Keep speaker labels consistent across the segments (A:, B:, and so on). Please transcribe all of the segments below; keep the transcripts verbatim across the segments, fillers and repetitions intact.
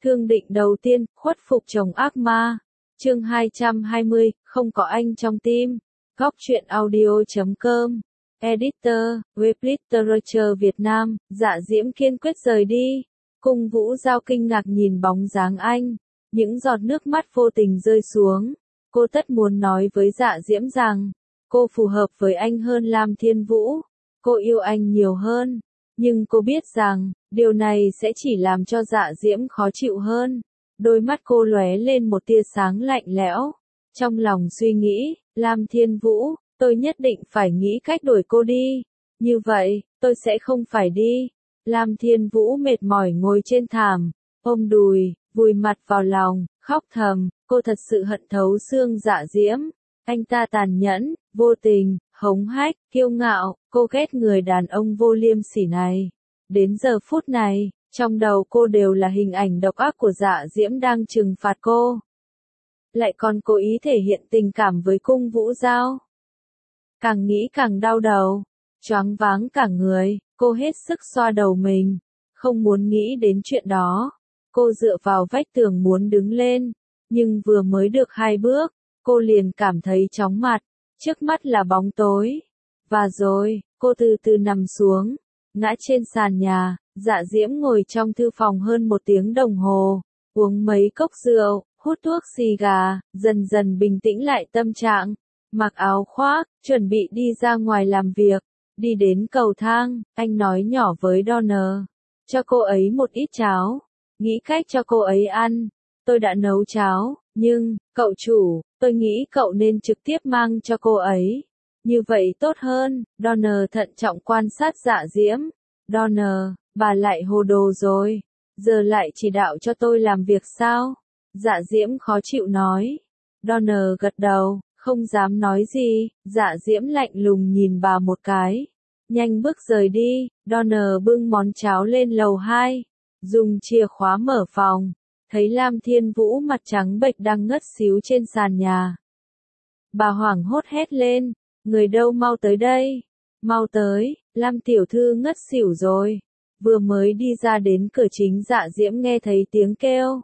A: Thương định đầu tiên, khuất phục chồng ác ma. Chương hai trăm hai mươi, không có anh trong tim. Góc truyện audio chấm com. Editor, Web Literature Việt Nam, Dạ Diễm kiên quyết rời đi. Cung Vũ Giao kinh ngạc nhìn bóng dáng anh. Những giọt nước mắt vô tình rơi xuống. Cô tất muốn nói với Dạ Diễm rằng, cô phù hợp với anh hơn Lam Thiên Vũ. Cô yêu anh nhiều hơn. Nhưng cô biết rằng, điều này sẽ chỉ làm cho Dạ Diễm khó chịu hơn. Đôi mắt cô lóe lên một tia sáng lạnh lẽo. Trong lòng suy nghĩ, Lam Thiên Vũ, tôi nhất định phải nghĩ cách đuổi cô đi. Như vậy, tôi sẽ không phải đi. Lam Thiên Vũ mệt mỏi ngồi trên thảm, ôm đùi, vùi mặt vào lòng, khóc thầm. Cô thật sự hận thấu xương Dạ Diễm. Anh ta tàn nhẫn, vô tình, hống hách, kiêu ngạo, cô ghét người đàn ông vô liêm sỉ này. Đến giờ phút này, trong đầu cô đều là hình ảnh độc ác của Dạ Diễm đang trừng phạt cô. Lại còn cố ý thể hiện tình cảm với Cung Vũ Giao. Càng nghĩ càng đau đầu, choáng váng cả người, cô hết sức xoa đầu mình, không muốn nghĩ đến chuyện đó. Cô dựa vào vách tường muốn đứng lên, nhưng vừa mới được hai bước, cô liền cảm thấy chóng mặt, trước mắt là bóng tối. Và rồi, cô từ từ nằm xuống, ngã trên sàn nhà. Dạ Diễm ngồi trong thư phòng hơn một tiếng đồng hồ, uống mấy cốc rượu, hút thuốc xì gà, dần dần bình tĩnh lại tâm trạng, mặc áo khoác, chuẩn bị đi ra ngoài làm việc. Đi đến cầu thang, anh nói nhỏ với Donner, cho cô ấy một ít cháo, nghĩ cách cho cô ấy ăn. Tôi đã nấu cháo, nhưng, cậu chủ, tôi nghĩ cậu nên trực tiếp mang cho cô ấy. Như vậy tốt hơn. Donner thận trọng quan sát Dạ Diễm. Donner, bà lại hồ đồ rồi. Giờ lại chỉ đạo cho tôi làm việc sao? Dạ Diễm khó chịu nói. Donner gật đầu, không dám nói gì. Dạ Diễm lạnh lùng nhìn bà một cái. Nhanh bước rời đi. Donner bưng món cháo lên lầu hai. Dùng chìa khóa mở phòng. Thấy Lam Thiên Vũ mặt trắng bệch đang ngất xíu trên sàn nhà. Bà hoảng hốt hét lên. Người đâu, mau tới đây. Mau tới, Lam tiểu thư ngất xỉu rồi. Vừa mới đi ra đến cửa chính, Dạ Diễm nghe thấy tiếng kêu.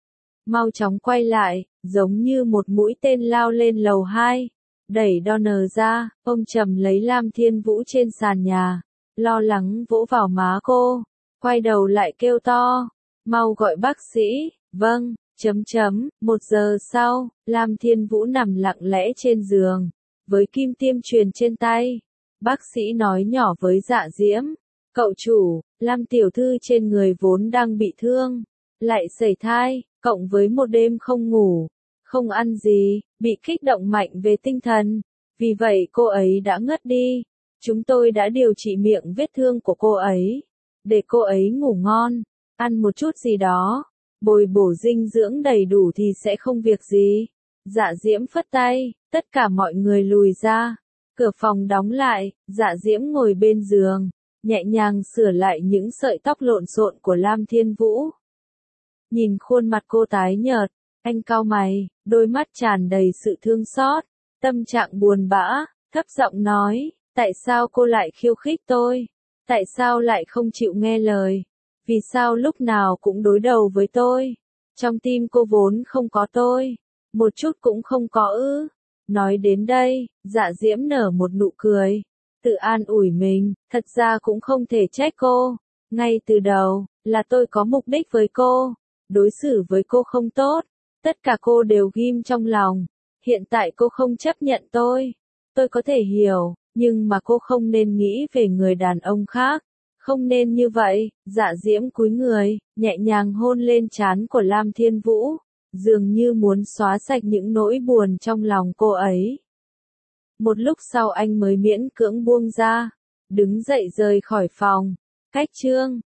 A: Mau chóng quay lại, giống như một mũi tên lao lên lầu hai. Đẩy Donner ra, ông trầm lấy Lam Thiên Vũ trên sàn nhà. Lo lắng vỗ vào má cô. Quay đầu lại kêu to. Mau gọi bác sĩ. Vâng, chấm chấm. Một giờ sau, Lam Thiên Vũ nằm lặng lẽ trên giường, với kim tiêm truyền trên tay. Bác sĩ nói nhỏ với Dạ Diễm, cậu chủ, Lam tiểu thư trên người vốn đang bị thương, lại sẩy thai, cộng với một đêm không ngủ, không ăn gì, bị kích động mạnh về tinh thần. Vì vậy cô ấy đã ngất đi. Chúng tôi đã điều trị miệng vết thương của cô ấy, để cô ấy ngủ ngon, ăn một chút gì đó, bồi bổ dinh dưỡng đầy đủ thì sẽ không việc gì. Dạ Diễm phất tay, tất cả mọi người lùi ra. Cửa phòng đóng lại, Dạ Diễm ngồi bên giường, nhẹ nhàng sửa lại những sợi tóc lộn xộn của Lam Thiên Vũ. Nhìn khuôn mặt cô tái nhợt, anh cau mày, đôi mắt tràn đầy sự thương xót, tâm trạng buồn bã, thấp giọng nói, tại sao cô lại khiêu khích tôi? Tại sao lại không chịu nghe lời? Vì sao lúc nào cũng đối đầu với tôi? Trong tim cô vốn không có tôi, một chút cũng không có ư? Nói đến đây, Dạ Diễm nở một nụ cười, tự an ủi mình, thật ra cũng không thể trách cô. Ngay từ đầu, là tôi có mục đích với cô, đối xử với cô không tốt, tất cả cô đều ghim trong lòng. Hiện tại cô không chấp nhận tôi, tôi có thể hiểu, nhưng mà cô không nên nghĩ về người đàn ông khác, không nên như vậy. Dạ Diễm cúi người, nhẹ nhàng hôn lên trán của Lam Thiên Vũ, dường như muốn xóa sạch những nỗi buồn trong lòng cô ấy. Một lúc sau anh mới miễn cưỡng buông ra, đứng dậy rời khỏi phòng. Cách chương